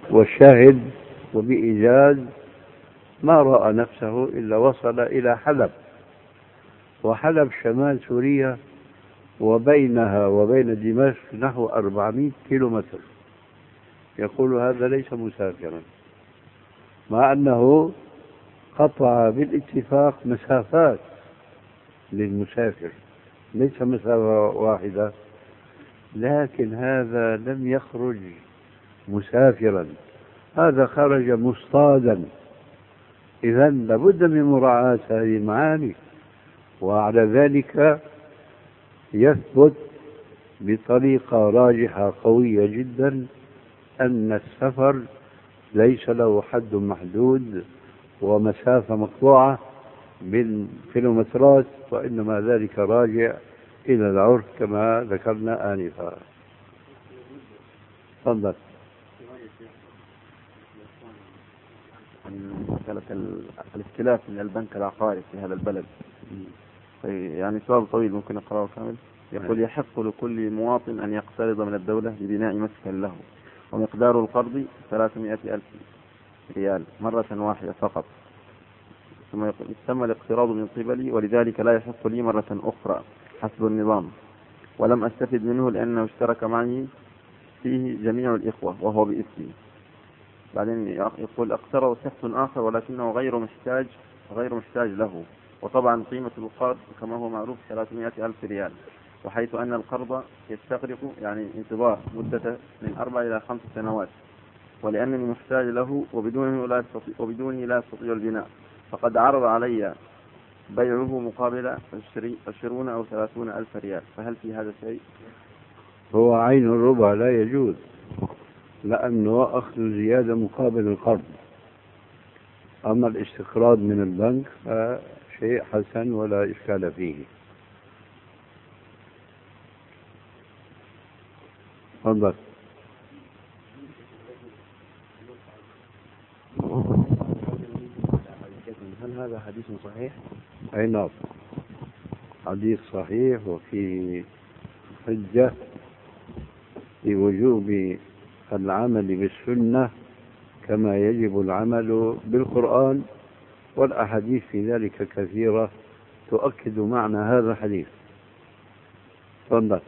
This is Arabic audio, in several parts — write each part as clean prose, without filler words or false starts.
والشاهد وبإيجاز ما رأى نفسه إلا وصل إلى حلب، وحلب شمال سوريا، وبينها وبين دمشق نحو 400 كيلومتر. يقول هذا ليس مسافرا، مع أنه قطع بالاتفاق مسافات للمسافر، ليس مسافة واحدة، لكن هذا لم يخرج مسافرا، هذا خرج مصطادا. إذن لابد من مراعاة هذه المعاني. وعلى ذلك يثبت بطريقة راجحة قوية جدا أن السفر ليس له حد محدود ومسافة مقطوعة بالكيلومترات، وإنما ذلك راجع إلى العرف كما ذكرنا آنفا. تفضل. مسألة الاستلاف من البنك العقاري في هذا البلد، يعني سؤال طويل ممكن أقرأه كامل. يقول: يحق لكل مواطن أن يقترض من الدولة لبناء مسكن له، ومقدار القرض 300,000 ريال مرة واحدة فقط، ثم يتم الاقتراض من قبلي، ولذلك لا يحق لي مرة أخرى حسب النظام، ولم أستفد منه لأنه اشترك معي فيه جميع الإخوة وهو باسمي. بعدين يقول: اقترض شخص آخر ولكنه غير محتاج له، وطبعا قيمة القرض كما هو معروف 300,000 ريال، وحيث أن القرض يستغرق يعني انتظار مدة من 4 إلى 5 سنوات، ولأنني محتاج له وبدونه لا أستطيع البناء، فقد عرض علي بيعه مقابل 20 أو 30,000 ريال، فهل في هذا شيء؟ هو عين الربا لا يجوز، لأنه أخذ زيادة مقابل القرض. أما الاستقراض من البنك فشيء حسن ولا إشكال فيه. تفضل. هل هذا حديث صحيح؟ أي نعم، حديث صحيح، وفي حجة في وجوب العمل بالسنة كما يجب العمل بالقرآن، والأحاديث في ذلك كثيرة تؤكد معنى هذا الحديث. تفضل.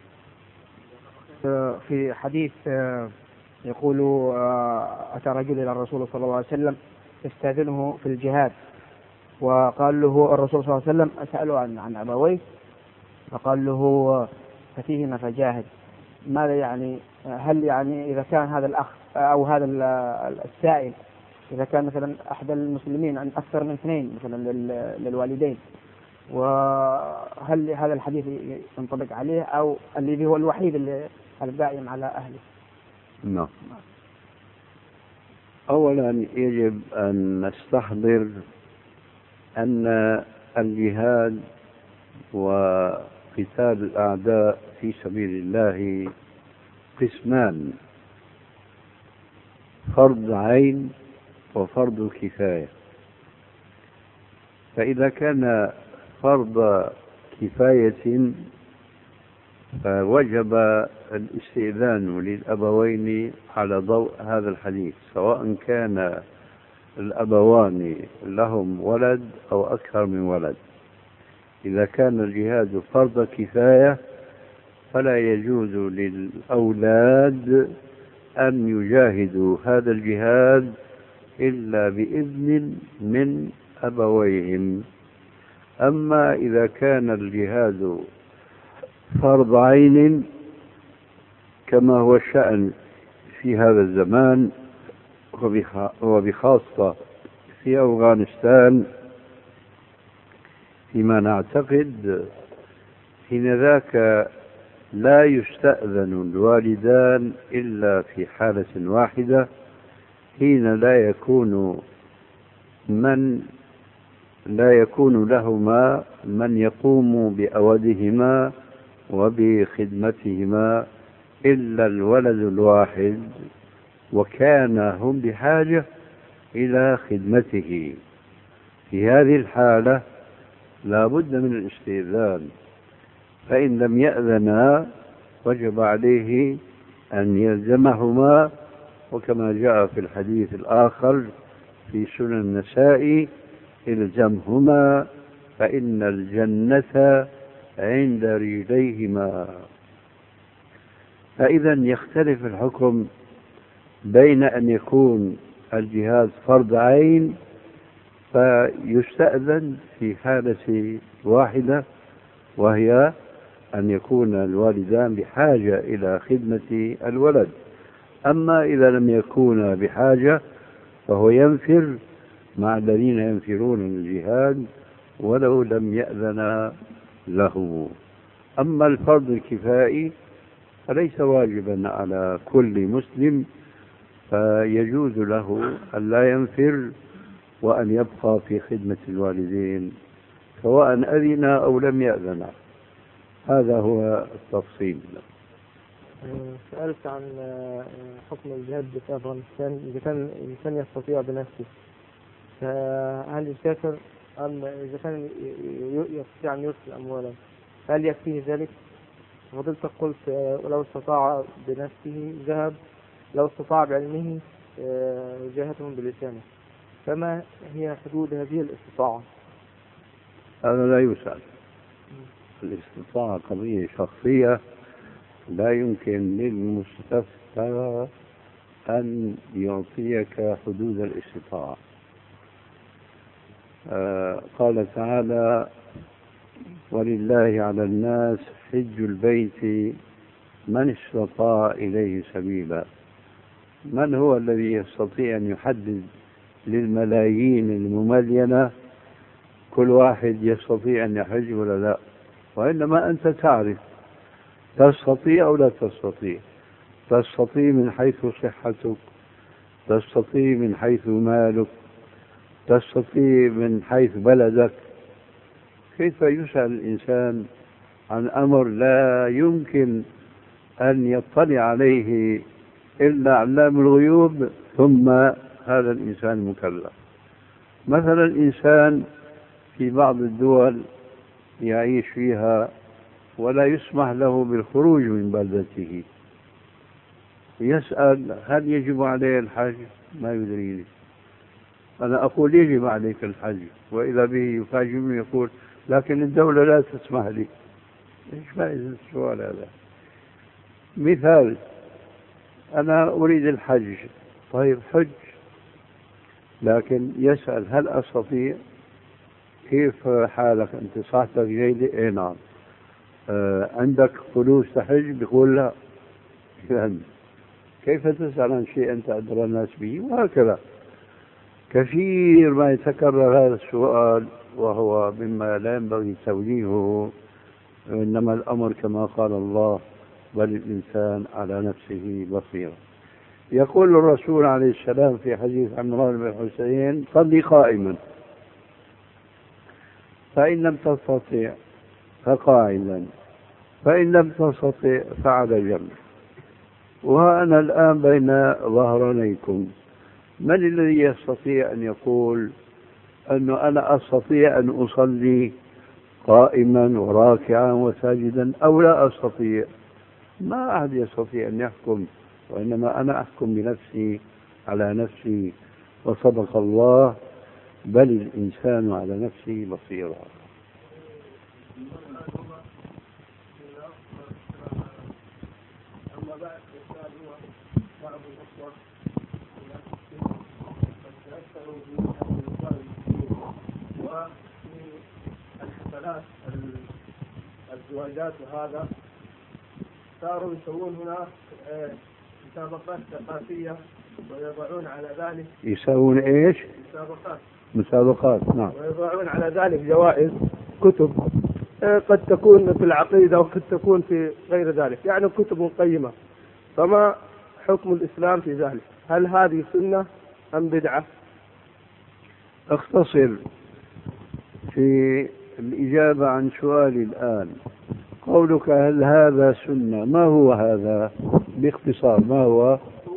في حديث يقول: أتى رجل إلى الرسول صلى الله عليه وسلم يستأذنه في الجهاد، وقال له الرسول صلى الله عليه وسلم: أسأله عن أبويه، فقال له: ففيهما فجاهد. ماذا يعني؟ هل يعني إذا كان هذا الأخ أو هذا السائل إذا كان مثلا أحد المسلمين عن أكثر من 2 مثلا للوالدين، وهل هذا الحديث ينطبق عليه أو الذي هو الوحيد اللي القائم على أهله؟ نعم. أولا يجب أن نستحضر أن الجهاد وقتال الأعداء في سبيل الله قسمان: فرض عين وفرض كفاية. فإذا كان فرض كفاية فوجب الاستئذان للأبوين على ضوء هذا الحديث، سواء كان الأبوان لهم ولد أو أكثر من ولد. إذا كان الجهاد فرض كفاية فلا يجوز للأولاد أن يجاهدوا هذا الجهاد إلا بإذن من أبويهم. أما إذا كان الجهاد فرض عين كما هو الشأن في هذا الزمان وبخاصة في أفغانستان، فيما نعتقد حين ذاك لا يستأذن الوالدان إلا في حالة واحدة، حين لا يكون لهما من يقوم بأودهما وبخدمتهما إلا الولد الواحد، وكان هم بحاجة إلى خدمته. في هذه الحالة لا بد من الاستئذان، فإن لم يأذنا وجب عليه أن يلزمهما وكما جاء في الحديث الآخر في سنن النسائي: الزمهما فإن الجنة عند رجليهما. فإذا يختلف الحكم بين أن يكون الجهاد فرض عين فيستأذن في حالة واحدة، وهي أن يكون الوالدان بحاجة إلى خدمة الولد. أما إذا لم يكونا بحاجة فهو ينفر مع الذين ينفرون الجهاد ولو لم يأذن له. أما الفرض الكفائي فليس واجبا على كل مسلم، فيجوز له أن لا ينفر وأن يبقى في خدمة الوالدين سواء أذن أو لم يأذن. هذا هو التفصيل. سألت عن حكم الجهاد في أفغانستان. إذا كان الإنسان يستطيع بنفسه فهل يسافر، أم إذا كان يستطيع أن يرسل أموالا هل يكفيه ذلك؟ فضلتك قلت لو استطاع بنفسه ذهب، لو استطاع بعلمه جاهدهم بلسانه، فما هي حدود هذه الاستطاعة؟ هذا لا يسأل. الاستطاعة قضية شخصية، لا يمكن للمستفتى أن يعطيك حدود الاستطاعة. قال تعالى: ولله على الناس حج البيت من استطاع إليه سبيلا. من هو الذي يستطيع أن يحدد للملايين المملينة كل واحد يستطيع أن يحج ولا لا؟ وإنما أنت تعرف تستطيع أو لا تستطيع. تستطيع من حيث صحتك، تستطيع من حيث مالك، تستطيع من حيث بلدك. كيف يسأل الإنسان عن أمر لا يمكن أن يطلع عليه إلا علام الغيوب ثم هذا الإنسان مكلف؟ مثلا إنسان في بعض الدول يعيش فيها ولا يسمح له بالخروج من بلدته، يسأل هل يجب عليه الحج؟ ما يدريني. أنا أقول يجب عليك الحج، وإذا به يفاجئني يقول لكن الدولة لا تسمح لي. إيش فائدة السؤال هذا؟ مثال: أنا أريد الحج، طيب حج، لكن يسأل هل أستطيع؟ كيف حالك أنت؟ صحتك جيدة؟ إيه نعم. عندك فلوس تحج؟ بيقول لا. إذن كيف تسأل عن شيء أنت أدرى الناس به؟ وهكذا كثير ما يتكرر هذا السؤال، وهو مما لا ينبغي توجيهه. إنما الأمر كما قال الله: بل الإنسان على نفسه بصيرة. يقول الرسول عليه السلام في حديث عمران بن حسين: صلي قائما، فإن لم تستطع فقاعدا، فإن لم تستطع فعلى جنب. وأنا الآن بين ظهرانيكم، من الذي يستطيع أن يقول أنه أنا أستطيع أن أصلي قائما وراكعا وساجدا أو لا أستطيع؟ ما أحد يستطيع أن يحكم، وإنما أنا أحكم بنفسي على نفسي. وصدق الله: بل الإنسان على نفسه بصيرة. الحفلات الزواجات وهذا صاروا يسوون هناك مسابقات ثقافية ويضعون على ذلك. يسوون ايش؟ مسابقات. نعم. ويضعون على ذلك جوائز، كتب قد تكون في العقيدة وقد تكون في غير ذلك، يعني كتب قيمة. فما حكم الإسلام في ذلك؟ هل هذه سنة أم بدعة؟ اختصر في الإجابة عن سؤالي الآن. قولك هل هذا سنة، ما هو هذا باختصار؟ ما هو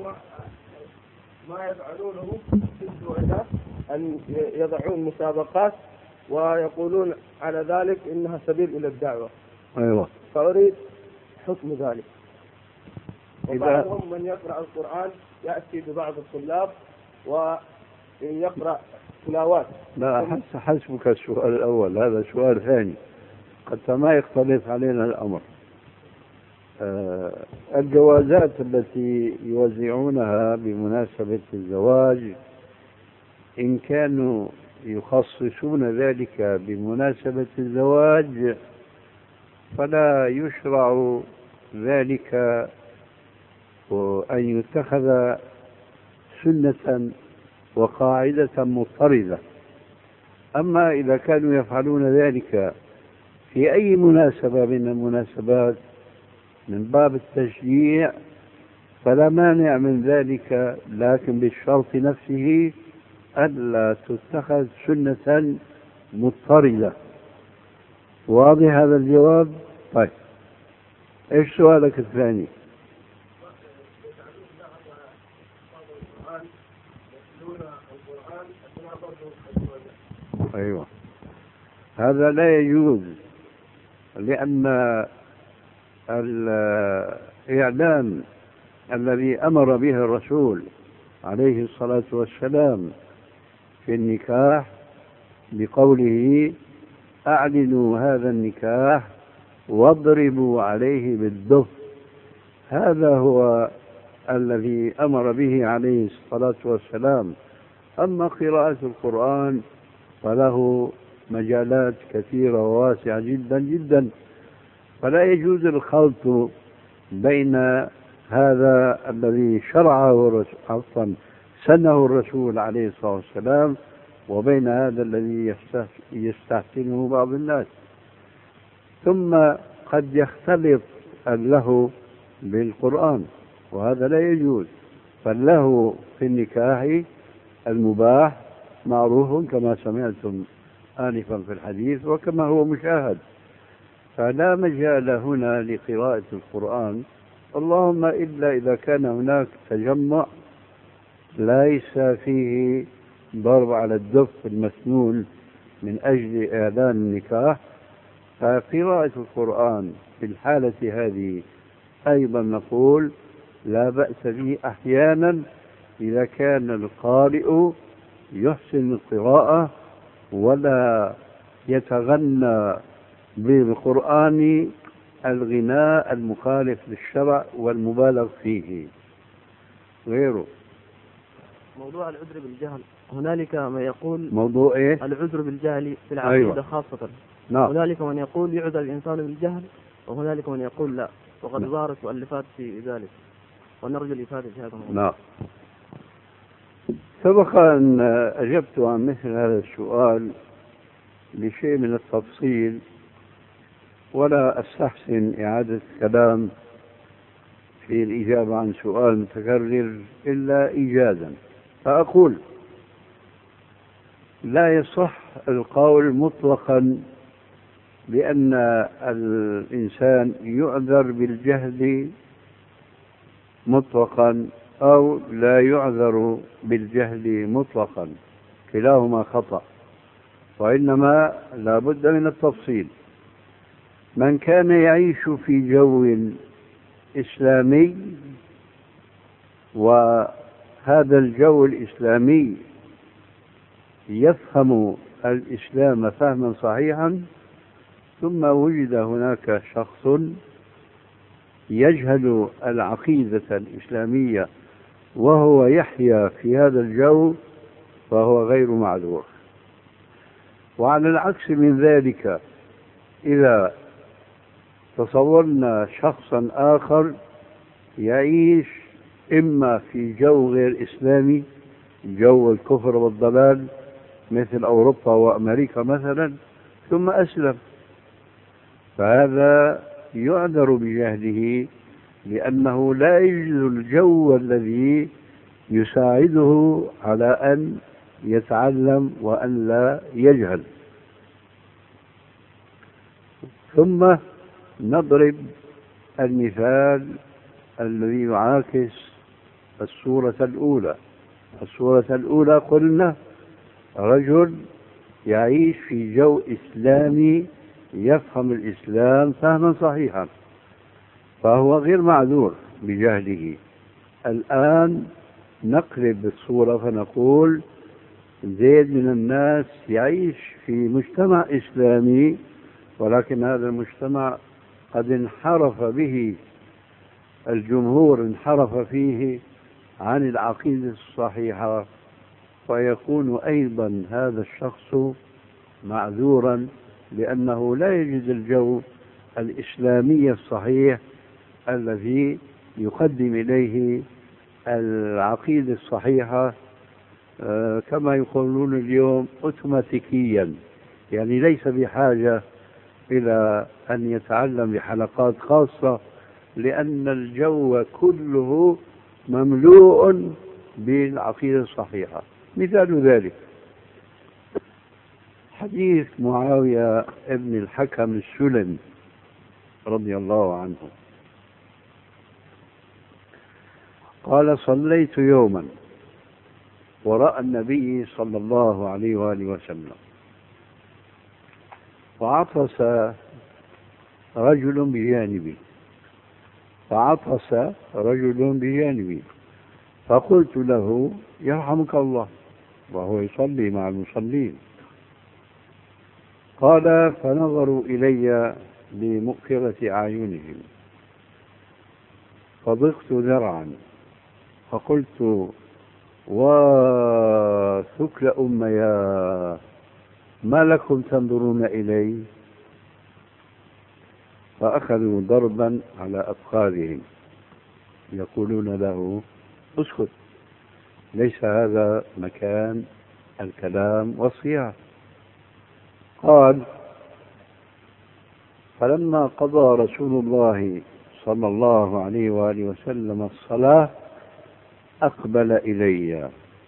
ما يفعلونه في الزواجات، أن يضعون مسابقات ويقولون على ذلك إنها سبيل إلى الدعوة. أيوة. فأريد حكم ذلك. وبعضهم من يقرأ القرآن يأتي ببعض الطلاب ويقرأ تلاوات. لا، حسبك السؤال الأول، هذا سؤال ثاني قد ما يختلف علينا الأمر. الجوازات التي يوزعونها بمناسبة الزواج إن كانوا يخصصون ذلك بمناسبة الزواج فلا يشرع ذلك أن يتخذ سنة وقاعدة مضطردة. أما إذا كانوا يفعلون ذلك في أي مناسبة من المناسبات من باب التشجيع فلا مانع من ذلك، لكن بالشرط نفسه ألا تتخذ سنة مضطردة. واضح هذا الجواب؟ طيب، ايش سؤالك الثاني؟ ايوه، هذا لا يجوز، لأن الإعلان الذي أمر به الرسول عليه الصلاة والسلام في النكاح بقوله أعلنوا هذا النكاح واضربوا عليه بالدف، هذا هو الذي أمر به عليه الصلاة والسلام. أما قراءة القرآن فله مجالات كثيرة وواسعة جدا جدا، فلا يجوز الخلط بين هذا الذي شرعه سنه الرسول عليه الصلاة والسلام وبين هذا الذي يستحسنه بعض الناس. ثم قد يختلط اللهو بالقرآن وهذا لا يجوز. فاللهو في النكاح المباح معروف كما سمعتم آنفا في الحديث وكما هو مشاهد، فلا مجال هنا لقراءة القرآن، اللهم إلا إذا كان هناك تجمع ليس فيه ضرب على الدف المسنون من أجل إعلان النكاح، فقراءة القرآن في الحالة هذه أيضا نقول لا بأس به أحيانا إذا كان القارئ يحسن القراءة ولا يتغنى بالقرآن الغناء المخالف للشرع والمبالغ فيه غيره. موضوع العذر بالجهل، هنالك من يقول موضوع إيه؟ العذر بالجهل في العقيدة. أيوة. خاصة نعم. هنالك من يقول يعذر الإنسان بالجهل وهنالك من يقول لا، وقد ظهرت مؤلفات في ذلك ونرجو الإفادة في هذا الموضوع. نعم. سبق أن أجبت عن مثل هذا السؤال بشيء من التفصيل ولا أستحسن إعادة الكلام في الإجابة عن سؤال متكرر إلا إيجازا، فأقول لا يصح القول مطلقا بأن الإنسان يعذر بالجهل مطلقا أو لا يعذر بالجهل مطلقا، كلاهما خطأ، وإنما لا بد من التفصيل. من كان يعيش في جو إسلامي وهذا الجو الإسلامي يفهم الإسلام فهما صحيحا، ثم وجد هناك شخص يجهل العقيدة الإسلامية وهو يحيا في هذا الجو، فهو غير معذور. وعلى العكس من ذلك، إذا تصورنا شخصا آخر يعيش إما في جو غير إسلامي، جو الكفر والضلال مثل أوروبا وأمريكا مثلا، ثم أسلم، فهذا يعذر بجهله لأنه لا يجد الجو الذي يساعده على أن يتعلم وأن لا يجهل. ثم نضرب المثال الذي يعاكس الصورة الأولى. الصورة الأولى قلنا رجل يعيش في جو إسلامي يفهم الإسلام فهما صحيحا، فهو غير معذور، بجهله. الآن نقلب الصورة فنقول زيد من الناس يعيش في مجتمع إسلامي، ولكن هذا المجتمع قد انحرف به الجمهور، انحرف فيه عن العقيدة الصحيحة، ويكون أيضا هذا الشخص معذورا لأنه لا يجد الجو الإسلامي الصحيح الذي يقدم إليه العقيدة الصحيحة كما يقولون اليوم أوتوماتيكيا، يعني ليس بحاجة إلى أن يتعلم بحلقات خاصة، لأن الجو كله مملوء بالعقيدة الصحيحة. مثال ذلك حديث معاوية ابن الحكم السلمي رضي الله عنه قال: صليت يوما وراء النبي صلى الله عليه وآله وسلم، وعطس رجل بجانبي، فقلت له: يرحمك الله، وهو يصلي مع المصلين. قال: فنظروا إلي بمؤخرة أعينهم، فضقت ذرعا، فقلت: وثكل أميا، ما لكم تنظرون إلي؟ فأخذوا ضربا على أفخاذهم يقولون له: اسكت، ليس هذا مكان الكلام والصياح. قال: فلما قضى رسول الله صلى الله عليه وآله وسلم الصلاة أقبل إلي،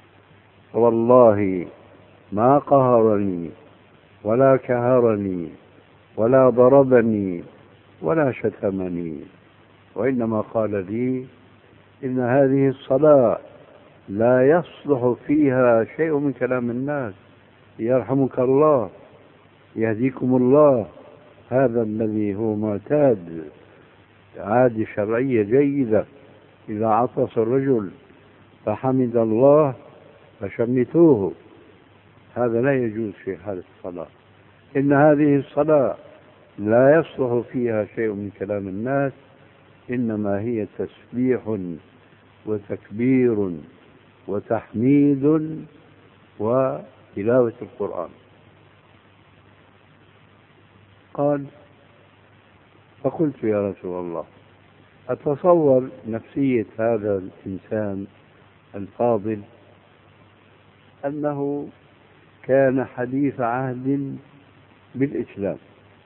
والله ما قهرني ولا كهرني ولا ضربني ولا شتمني، وإنما قال لي: إن هذه الصلاة لا يصلح فيها شيء من كلام الناس، يرحمك الله، يهديكم الله. هذا الذي هو معتاد، عادة شرعية جيدة، إذا عطس الرجل فحمد الله فشمتوه، هذا لا يجوز في حال الصلاة. إن هذه الصلاة لا يصلح فيها شيء من كلام الناس، إنما هي تسبيح وتكبير وتحميد وتلاوة القرآن. قال: فقلت: يا رسول الله، أتصور نفسية هذا الإنسان الفاضل أنه كان حديث عهد بالإسلام،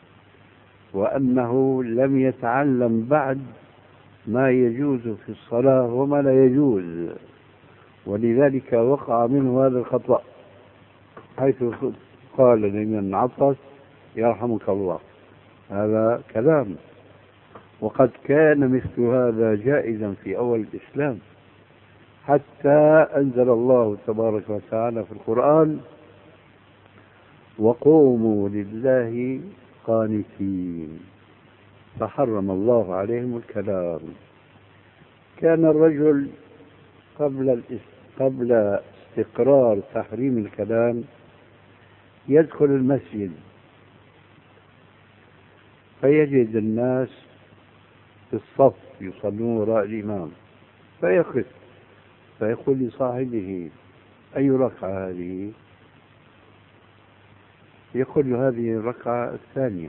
وأنه لم يتعلم بعد ما يجوز في الصلاة وما لا يجوز، ولذلك وقع منه هذا الخطأ، حيث قال لمن عطس: يرحمك الله. هذا كلام، وقد كان مثل هذا جائزا في أول الإسلام، حتى أنزل الله تبارك وتعالى في القرآن: وقوموا لله قانتين، فحرم الله عليهم الكلام. كان الرجل قبل استقرار تحريم الكلام يدخل المسجد فيجد الناس في الصف يصلون وراء الإمام، فيقف فيقول لصاحبه: أي ركعة هذه؟ يقول له: هذه الركعة الثانية.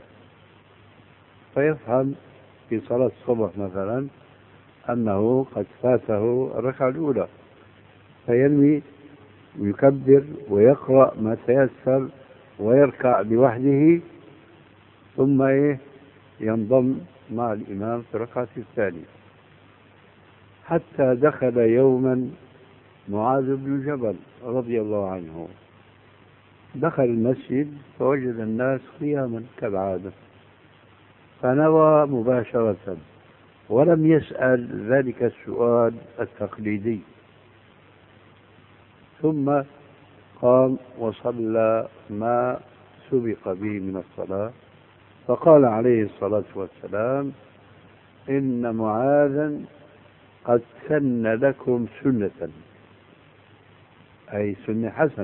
فيفهم في صلاة الصبح مثلا أنه قد فاته الركعة الأولى، فينوي ويكبر ويقرأ ما تيسر ويركع لوحده، ثم ينضم مع الإمام في الركعة الثانية. حتى دخل يوما معاذ بن جبل رضي الله عنه، دخل المسجد فوجد الناس قياما كالعادة، فنوى مباشرة ولم يسأل ذلك السؤال التقليدي، ثم قام وصلى ما سبق به من الصلاة. فقال عليه الصلاة والسلام: إن معاذا قد سن لكم سنة، أي سنة حسنة،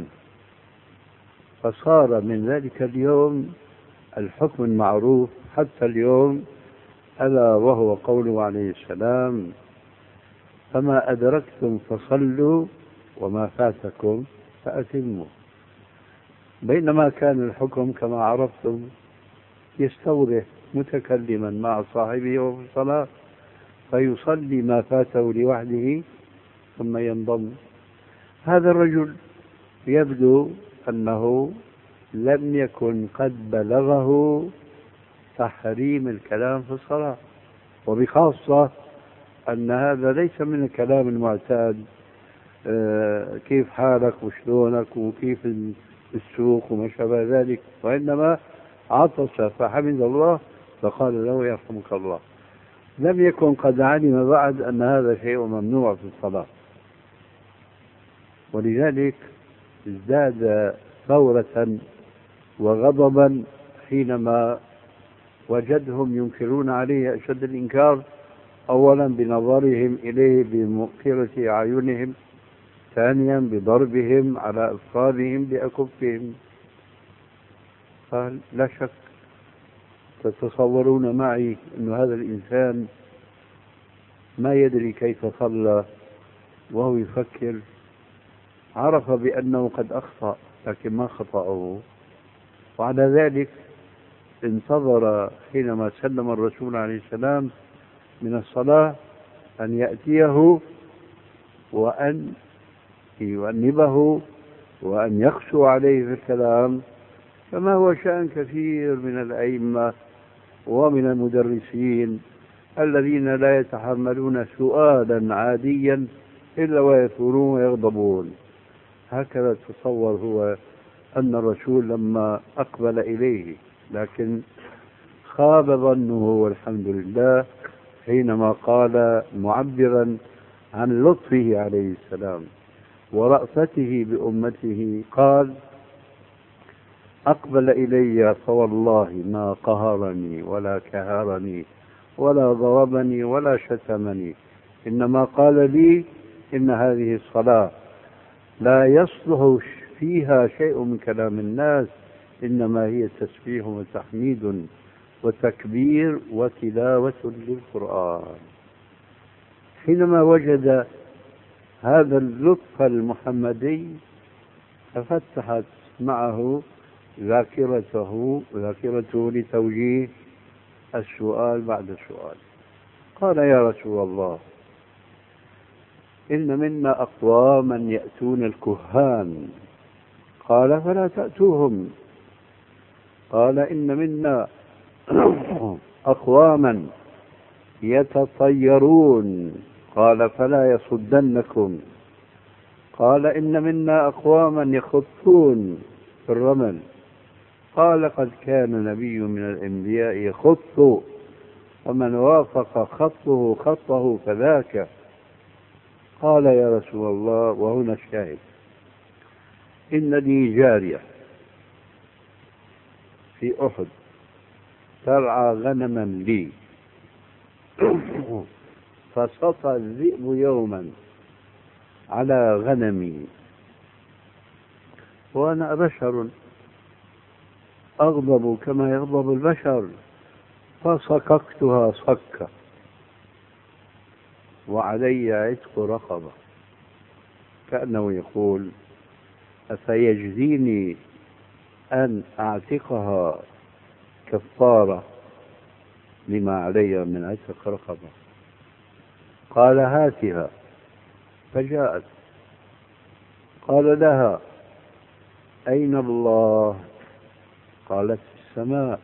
فصار من ذلك اليوم الحكم المعروف حتى اليوم، ألا وهو قوله عليه السلام: فما أدركتم فصلوا وما فاتكم فأتموا. بينما كان الحكم كما عرفتم يستوره متكلما مع صاحبه وفي الصلاة فيصلي ما فاته لوحده ثم ينضم. هذا الرجل يبدو أنه لم يكن قد بلغه تحريم الكلام في الصلاة، وبخاصة أن هذا ليس من الكلام المعتاد، كيف حالك وشلونك وكيف السوق وما شابه ذلك، وإنما عطس فحمد الله فقال له: يرحمك الله. لم يكن قد علم بعد أن هذا شيء ممنوع في الصلاة، ولذلك ازداد ثورة وغضبا حينما وجدهم ينكرون عليه أشد الإنكار، أولا بنظرهم إليه بمؤثرة أعينهم، ثانيا بضربهم على أفخاذهم بأكفهم. قال: لا شك تتصورون معي أن هذا الإنسان ما يدري كيف صلى وهو يفكر، عرف بأنه قد أخطأ لكن ما خطأه، وعلى ذلك انتظر حينما سلم الرسول عليه السلام من الصلاة أن يأتيه وأن يؤنبه وأن يقسو عليه في الكلام، كما هو شأن كثير من الأئمة ومن المدرسين الذين لا يتحملون سؤالا عاديا إلا ويثورون ويغضبون. هكذا تصور هو أن الرسول لما أقبل إليه، لكن خاب ظنه والحمد لله حينما قال معبرا عن لطفه عليه السلام ورأفته بأمته، قال: أقبل إلي فوالله ما قهرني ولا كهرني ولا ضربني ولا شتمني، إنما قال لي: إن هذه الصلاة لا يصلح فيها شيء من كلام الناس، إنما هي تسبيح وتحميد وتكبير وتلاوة للقرآن. حينما وجد هذا اللطف المحمدي تفتحت معه ذاكرته لتوجيه السؤال بعد السؤال. قال: يا رسول الله، إن منا أقواما يأتون الكهان. قال: فلا تأتوهم. قال: إن منا أقواما يتطيرون. قال: فلا يصدنكم. قال: إن منا أقواما يخطون في الرمل. قال: قد كان نبي من الأنبياء يخط، ومن وافق خطه فذاك. قال: يا رسول الله، وهنا الشاهد: إن لي جارية في أحد ترعى غنما لي، فسطى الذئب يوما على غنمي، وأنا بشر أغضب كما يغضب البشر، فصككتها صكة وعلي عتق رقبة. كأنه يقول: أفيجزيني أن أعتقها كفارة لما علي من عتق رقبة؟ قال: هاتها. فجاءت. قال لها: أين الله؟ قالت: في السماء.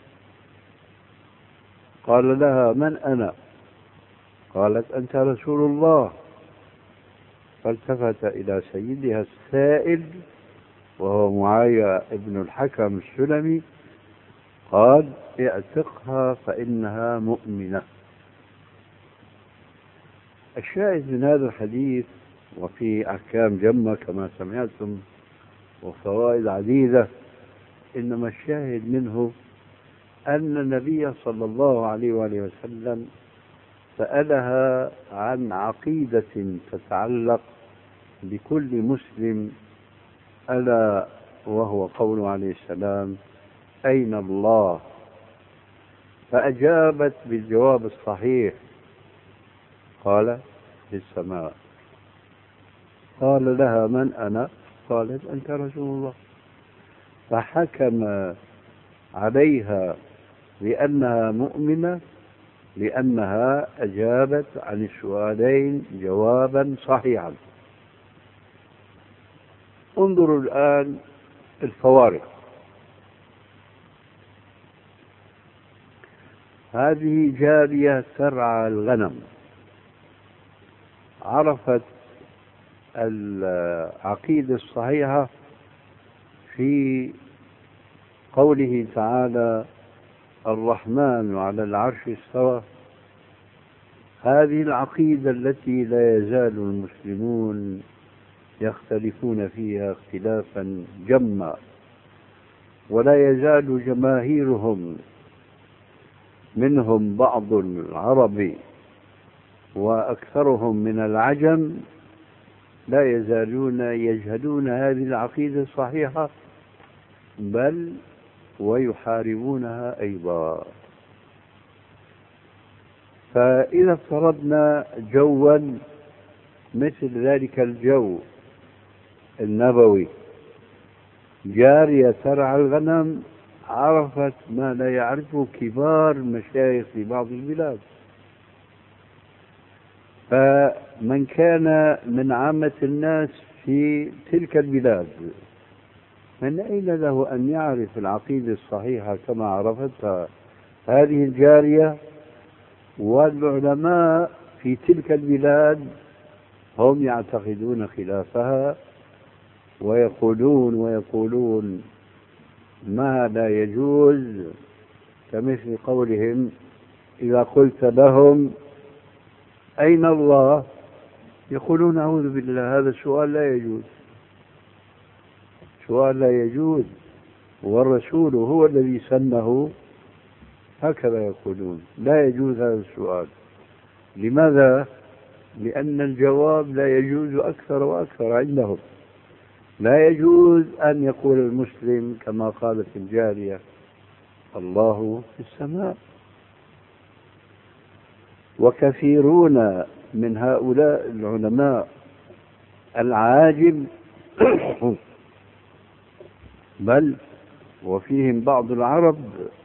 قال لها: من أنا؟ قالت: أنت رسول الله. فالتفت إلى سيدها السائل وهو معاوية ابن الحكم السلمي، قال: اعتقها فإنها مؤمنة. الشاهد من هذا الحديث، وفي أحكام جمة كما سمعتم وفوائد عديدة، إنما الشاهد منه أن النبي صلى الله عليه وآله وسلم سألها عن عقيدة تتعلق بكل مسلم، ألا وهو قوله عليه السلام: أين الله؟ فأجابت بالجواب الصحيح، قال: في السماء. قال لها: من أنا؟ قالت: أنت رسول الله. فحكم عليها بأنها مؤمنة لأنها أجابت عن السؤالين جوابا صحيحا. انظروا الآن الفوارق. هذه جارية ترعى الغنم، عرفت العقيدة الصحيحة في قوله تعالى: الرحمن على العرش استوى. هذه العقيدة التي لا يزال المسلمون يختلفون فيها اختلافا جما، ولا يزال جماهيرهم منهم بعض العرب وأكثرهم من العجم لا يزالون يجهلون هذه العقيدة الصحيحة، بل ويحاربونها أيضا. فإذا افترضنا جوا مثل ذلك الجو النبوي، جارية ترعى الغنم عرفت ما لا يعرفه كبار مشايخ في بعض البلاد، فمن كان من عامة الناس في تلك البلاد من أين له أن يعرف العقيدة الصحيحة كما عرفتها هذه الجارية؟ والعلماء في تلك البلاد هم يعتقدون خلافها ويقولون ما لا يجوز، كمثل قولهم: إذا قلت لهم أين الله؟ يقولون: أعوذ بالله، هذا السؤال لا يجوز، سؤال لا يجوز، والرسول هو الذي سنه. هكذا يقولون: لا يجوز هذا السؤال. لماذا؟ لأن الجواب لا يجوز أكثر وأكثر عندهم. لا يجوز أن يقول المسلم كما قالت الجارية: الله في السماء. وكثيرون من هؤلاء العلماء العاجم بل وفيهم بعض العرب،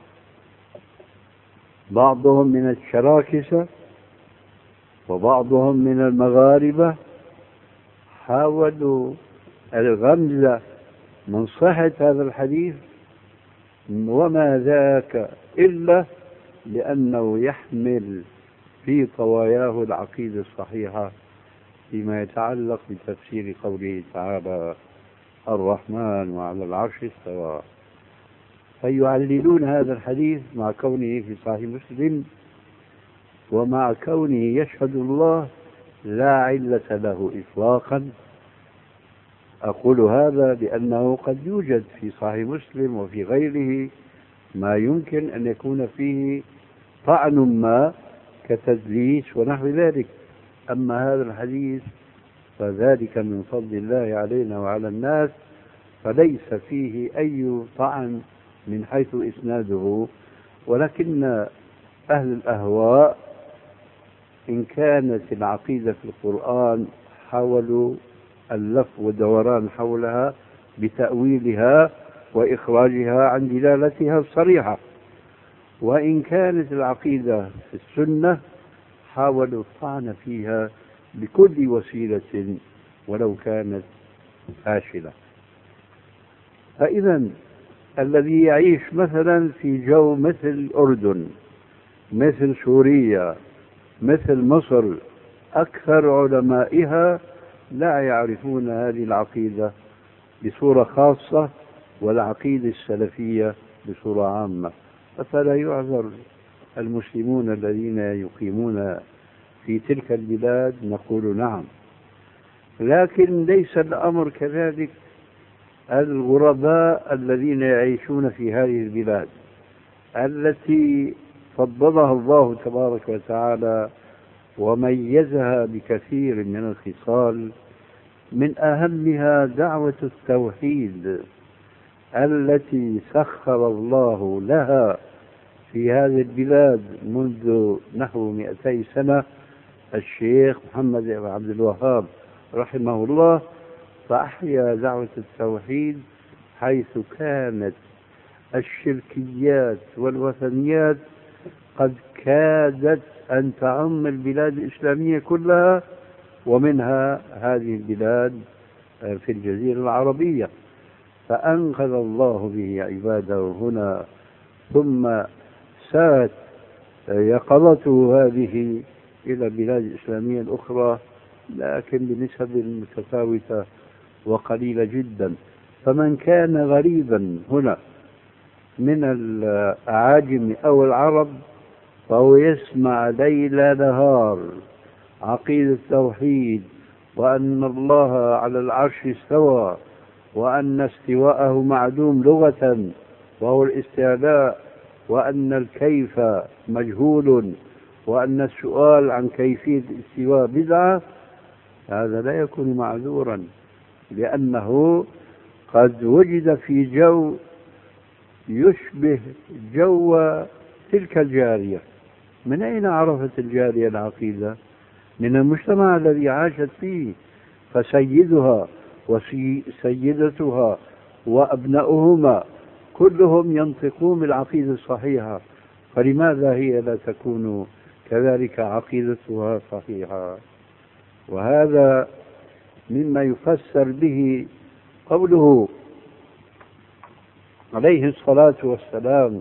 بعضهم من الشراكسة وبعضهم من المغاربة، حاولوا الغمز من صحة هذا الحديث، وما ذاك إلا لأنه يحمل في طواياه العقيدة الصحيحة فيما يتعلق بتفسير قوله تعالى: الرحمن وعلى العرش استوى. فيعللون هذا الحديث مع كونه في صحيح مسلم ومع كونه يشهد الله لا علة له إطلاقا. أقول هذا لأنه قد يوجد في صحيح مسلم وفي غيره ما يمكن أن يكون فيه طعن ما كتدليس ونحو ذلك، أما هذا الحديث فذلك من فضل الله علينا وعلى الناس، فليس فيه أي طعن من حيث إسناده. ولكن أهل الأهواء إن كانت العقيدة في القرآن حاولوا اللف والدوران حولها بتأويلها وإخراجها عن دلالتها الصريحة، وإن كانت العقيدة في السنة حاولوا الطعن فيها بكل وسيلة ولو كانت فاشلة. فإذا الذي يعيش مثلا في جو مثل الأردن، مثل سوريا، مثل مصر، أكثر علمائها لا يعرفون هذه العقيدة بصورة خاصة والعقيدة السلفية بصورة عامة، فلا يعذر المسلمون الذين يقيمون في تلك البلاد. نقول نعم، لكن ليس الأمر كذلك الغرباء الذين يعيشون في هذه البلاد التي فضلها الله تبارك وتعالى وميزها بكثير من الخصال، من أهمها دعوة التوحيد التي سخر الله لها في هذه البلاد منذ نحو 200 سنة الشيخ محمد بن عبد الوهاب رحمه الله، فأحيا دعوة التوحيد حيث كانت الشركيات والوثنيات قد كادت أن تعم البلاد الإسلامية كلها، ومنها هذه البلاد في الجزيرة العربية. فأنقذ الله به عباده هنا، ثم سارت يقظته هذه إلى البلاد الإسلامية الأخرى، لكن بنسب متفاوتة وقليلة جدا. فمن كان غريبا هنا من الأعاجم أو العرب فهو يسمع ليل نهار عقيدة التوحيد، وأن الله على العرش استوى، وأن استواءه معدوم لغة وهو الاستعلاء، وأن الكيف مجهول، وأن السؤال عن كيفية الاستواء بدعة، هذا لا يكون معذورا، لأنه قد وجد في جو يشبه جو تلك الجارية. من أين عرفت الجارية العقيدة؟ من المجتمع الذي عاشت فيه، فسيدها وسيدتها وأبناؤهما كلهم ينطقون بالعقيدة الصحيحة، فلماذا هي لا تكون كذلك عقيدتها صحيحة؟ وهذا مما يفسر به قوله عليه الصلاة والسلام،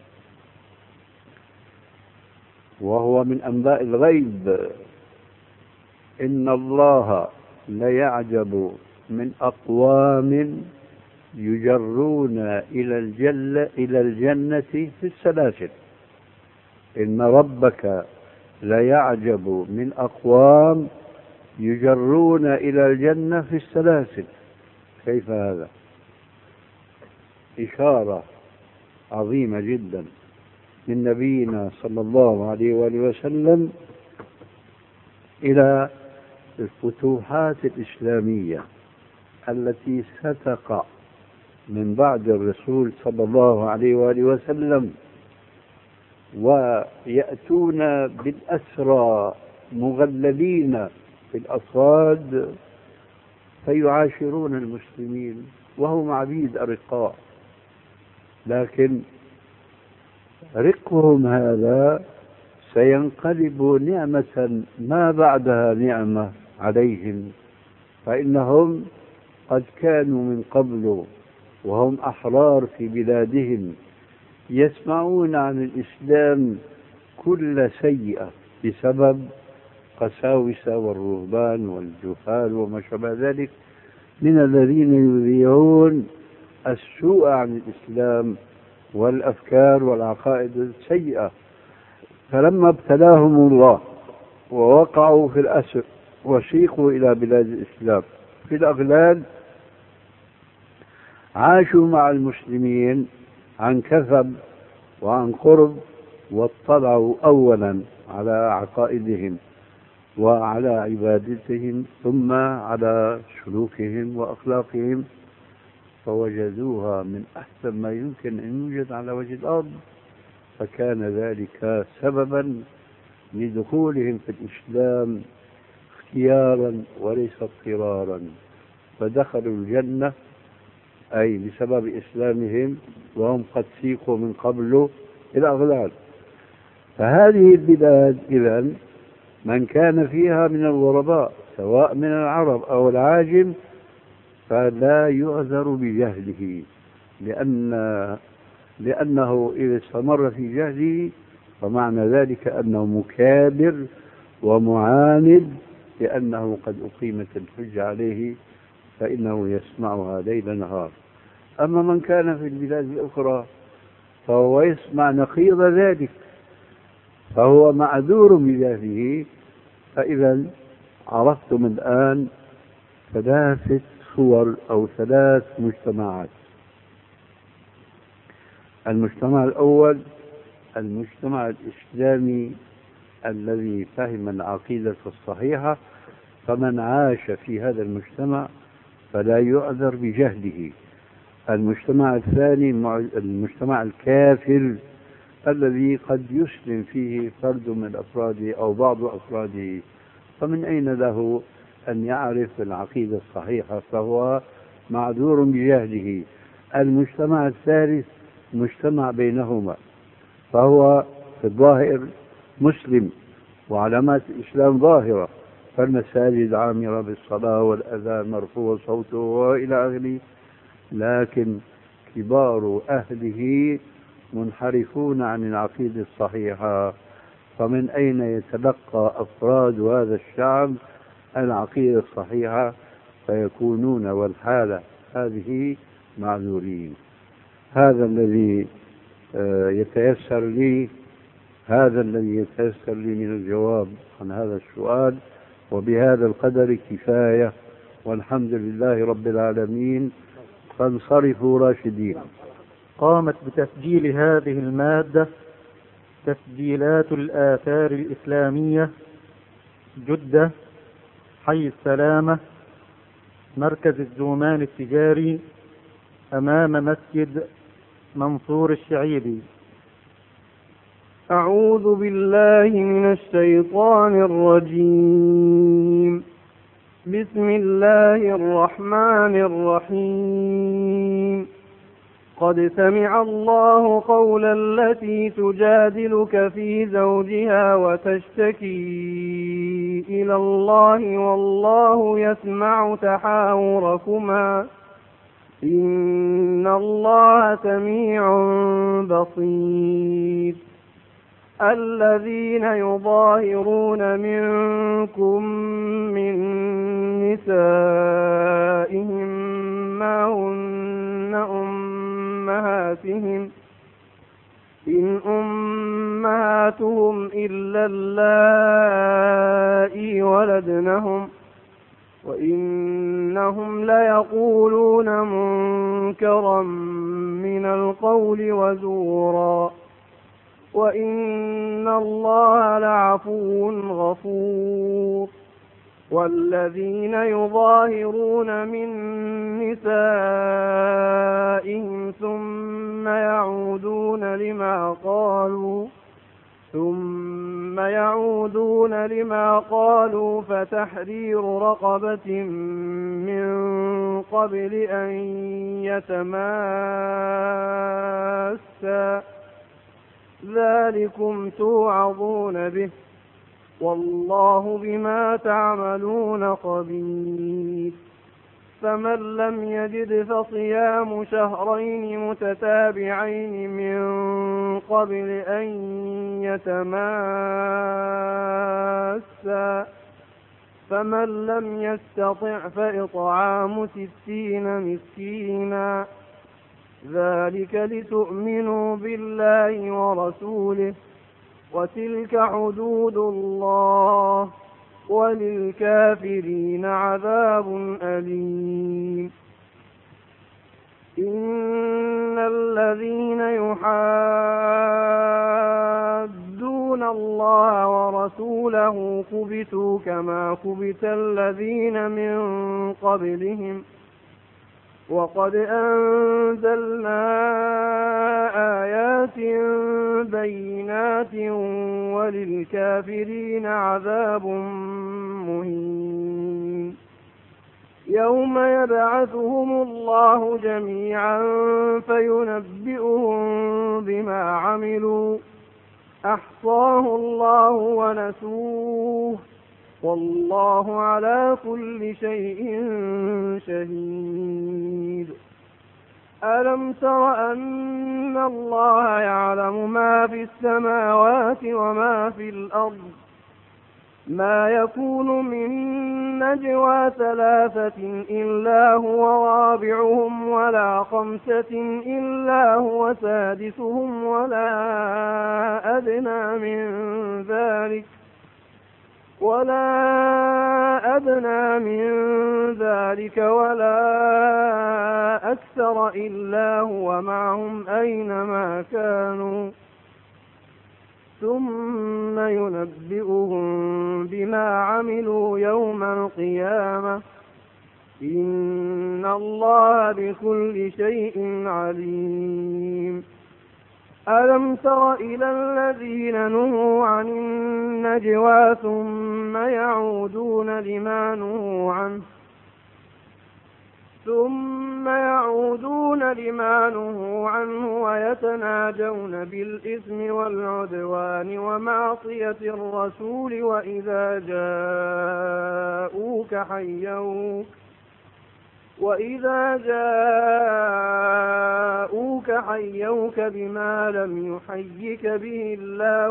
وهو من أنباء الغيب: إن الله ليعجب من أقوام يجرون إلى الجنة في السلاسل. إن ربك ليعجب من أقوام يجرون إلى الجنة في السلاسل. كيف هذا؟ إشارة عظيمة جدا من نبينا صلى الله عليه وآله وسلم إلى الفتوحات الإسلامية التي ستقع من بعد الرسول صلى الله عليه وآله وسلم، ويأتون بالأسرى مغللين في الأصفاد فيعاشرون المسلمين وهم عبيد أرقاء، لكن رقهم هذا سينقلب نعمة ما بعدها نعمة عليهم، فإنهم قد كانوا من قبل وهم أحرار في بلادهم يسمعون عن الإسلام كل سيئة بسبب قساوسة والرهبان والجهال وما شابه ذلك من الذين يذيعون السوء عن الإسلام والأفكار والعقائد السيئة. فلما ابتلاهم الله ووقعوا في الأسر وسيقوا إلى بلاد الإسلام في الأغلال، عاشوا مع المسلمين عن كثب وعن قرب، واطلعوا أولا على عقائدهم وعلى عبادتهم ثم على سلوكهم وأخلاقهم، فوجدوها من أحسن ما يمكن أن يوجد على وجه الأرض، فكان ذلك سببا لدخولهم في الإسلام اختيارا وليس اضطرارا، فدخلوا الجنة أي بسبب إسلامهم وهم قد سيقوا من قبل الأغلال. فهذه البلاد إذن من كان فيها من الغرباء سواء من العرب أو العاجم فلا يعذر بجهله، لأنه إذا استمر في جهله فمعنى ذلك أنه مكابر ومعاند، لأنه قد أقيمت الحجة عليه فإنه يسمعها ليل نهار. أما من كان في البلاد الأخرى فهو يسمع نقيض ذلك، فهو معذور بذاته. فإذا عرفتم الآن ثلاثة صور أو ثلاث مجتمعات. المجتمع الأول المجتمع الإسلامي الذي فهم العقيدة الصحيحة، فمن عاش في هذا المجتمع فلا يعذر بجهله. المجتمع الثاني المجتمع الكافر الذي قد يسلم فيه فرد من أفراده أو بعض أفراده، فمن أين له أن يعرف العقيدة الصحيحة؟ فهو معذور بجهله. المجتمع الثالث مجتمع بينهما، فهو في الظاهر مسلم وعلامات الإسلام ظاهرة، فالمساجد عامرة بالصلاة والأذان مرفوع صوته وإلى آخره، لكن كبار أهله منحرفون عن العقيدة الصحيحة. فمن أين يتلقى أفراد هذا الشعب العقيدة الصحيحة؟ فيكونون والحالة هذه معذورين. هذا الذي يتيسر لي من الجواب عن هذا السؤال، وبهذا القدر كفاية، والحمد لله رب العالمين. فانصرفوا راشدين. قامت بتسجيل هذه المادة تسجيلات الآثار الإسلامية، جدة، حي السلامة، مركز الزومان التجاري، أمام مسجد منصور الشعيبي. أعوذ بالله من الشيطان الرجيم. بسم الله الرحمن الرحيم. قد سمع الله قول التي تجادلك في زوجها وتشتكي إلى الله والله يسمع تحاوركما إن الله سميع بصير. الذين يظاهرون منكم من نسائهم ما هن أمهاتهم إن أمهاتهم إلا اللائي ولدنهم وإنهم ليقولون منكرا من القول وزورا وإن الله لعفو غفور. والذين يظاهرون من نسائهم ثم يعودون لما قالوا فتحرير رقبة من قبل أن يتماسا ذلكم توعظون به والله بما تعملون خبير. فمن لم يجد فصيام شهرين متتابعين من قبل أن يتماسا فمن لم يستطع فإطعام 60 مسكينا ذلك لتؤمنوا بالله ورسوله وتلك حدود الله وللكافرين عذاب أليم. إن الذين يحادون الله ورسوله كبتوا كما كبت الذين من قبلهم وقد أنزلنا آيات بينات وللكافرين عذاب مهين. يوم يبعثهم الله جميعا فينبئهم بما عملوا أحصاه الله ونسوه والله على كل شيء شهيد. ألم تر أن الله يعلم ما في السماوات وما في الأرض ما يكون من نجوى 3 إلا هو رابعهم ولا 5 إلا هو سادسهم ولا أدنى من ذلك ولا أكثر إلا هو معهم أينما كانوا ثم ينبئهم بما عملوا يوم القيامة إن الله بكل شيء عليم. ألم تر إلى الذين نهوا عن النجوى ثم يعودون لما نهوا عنه ويتناجون بالإثم والعدوان ومعصية الرسول وإذا جاءوك حيوك بما لم يحيك به الله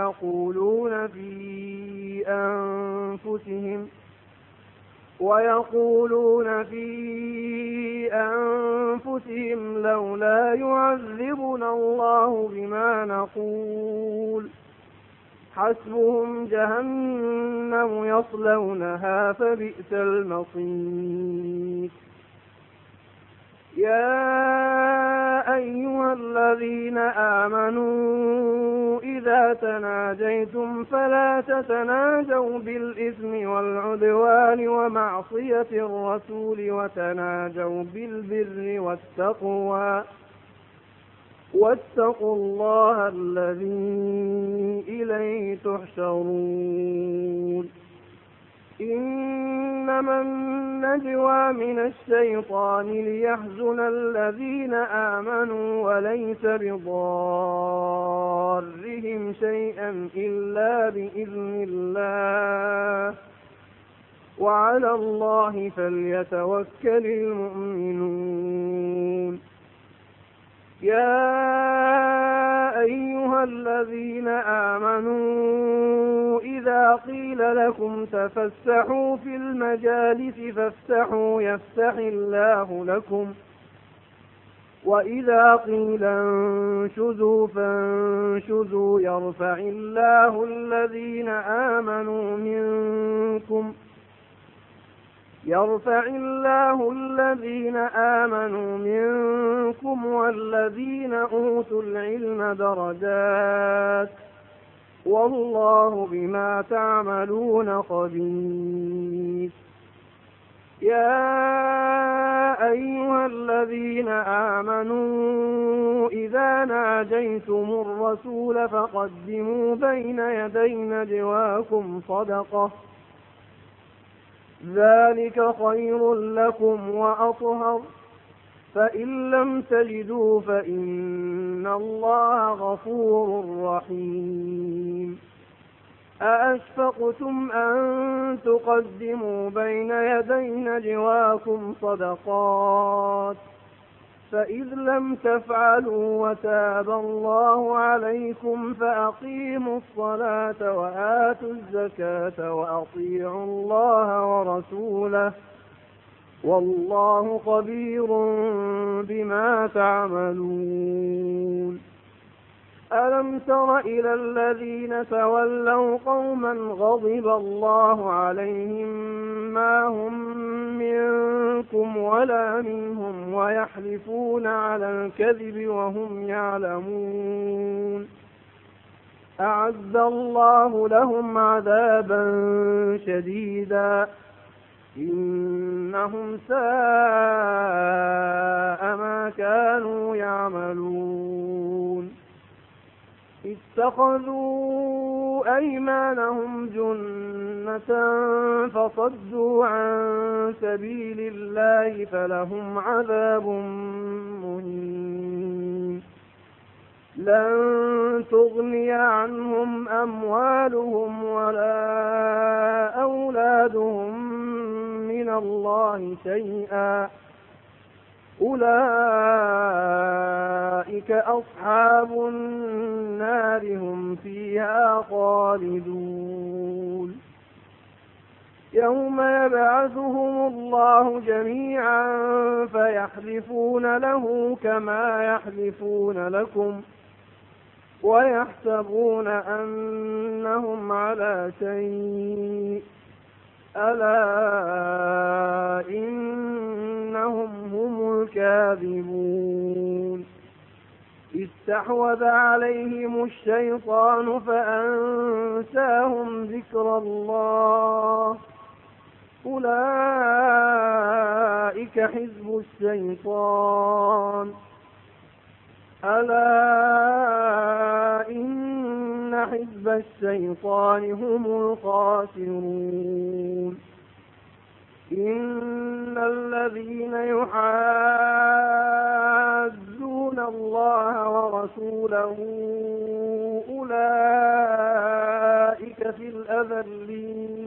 ويقولون في أنفسهم لولا يعذبنا الله بما نقول حسبهم جهنم يصلونها فبئس المصير. يا أيها الذين آمنوا إذا تناجيتم فلا تتناجوا بالإثم والعدوان ومعصية الرسول وتناجوا بالبر والتقوى واتقوا الله الذي إليه تحشرون. إنما النجوى من الشيطان ليحزن الذين آمنوا وليس بضارهم شيئا إلا بإذن الله وعلى الله فليتوكل المؤمنون. يا أيها الذين آمنوا إذا قيل لكم تفسحوا في المجالس فافسحوا يفسح الله لكم وإذا قيل انشزوا فانشزوا يرفع الله الذين آمنوا منكم والذين أوتوا العلم درجات والله بما تعملون خبير. يا أيها الذين آمنوا إذا ناجيتم الرسول فقدموا بين يدي نجواكم صدقة ذلك خير لكم وأطهر فإن لم تجدوا فإن الله غفور رحيم. أأشفقتم أن تقدموا بين يدي نجواكم صدقات فإذ لم تفعلوا وتاب الله عليكم فأقيموا الصلاة وآتوا الزكاة وأطيعوا الله ورسوله والله خبير بما تعملون. ألم تر إلى الذين تولوا قوما غضب الله عليهم ما هم منكم ولا منهم ويحلفون على الكذب وهم يعلمون أعد الله لهم عذابا شديدا إنهم ساء ما كانوا يعملون. اتخذوا أيمانهم جنة فصدوا عن سبيل الله فلهم عذاب مهين. لن تغني عنهم أموالهم ولا أولادهم من الله شيئا أولئك أصحاب النار هم فيها خالدون. يوم يبعثهم الله جميعا فيحلفون له كما يحلفون لكم ويحسبون أنهم على شيء ألا إنهم هم الكاذبون. استحوذ عليهم الشيطان فأنساهم ذكر الله أولئك حزب الشيطان ألا إن حزب الشيطان هم الخاسرون إن الذين يحادون الله ورسوله أولئك في الأذلين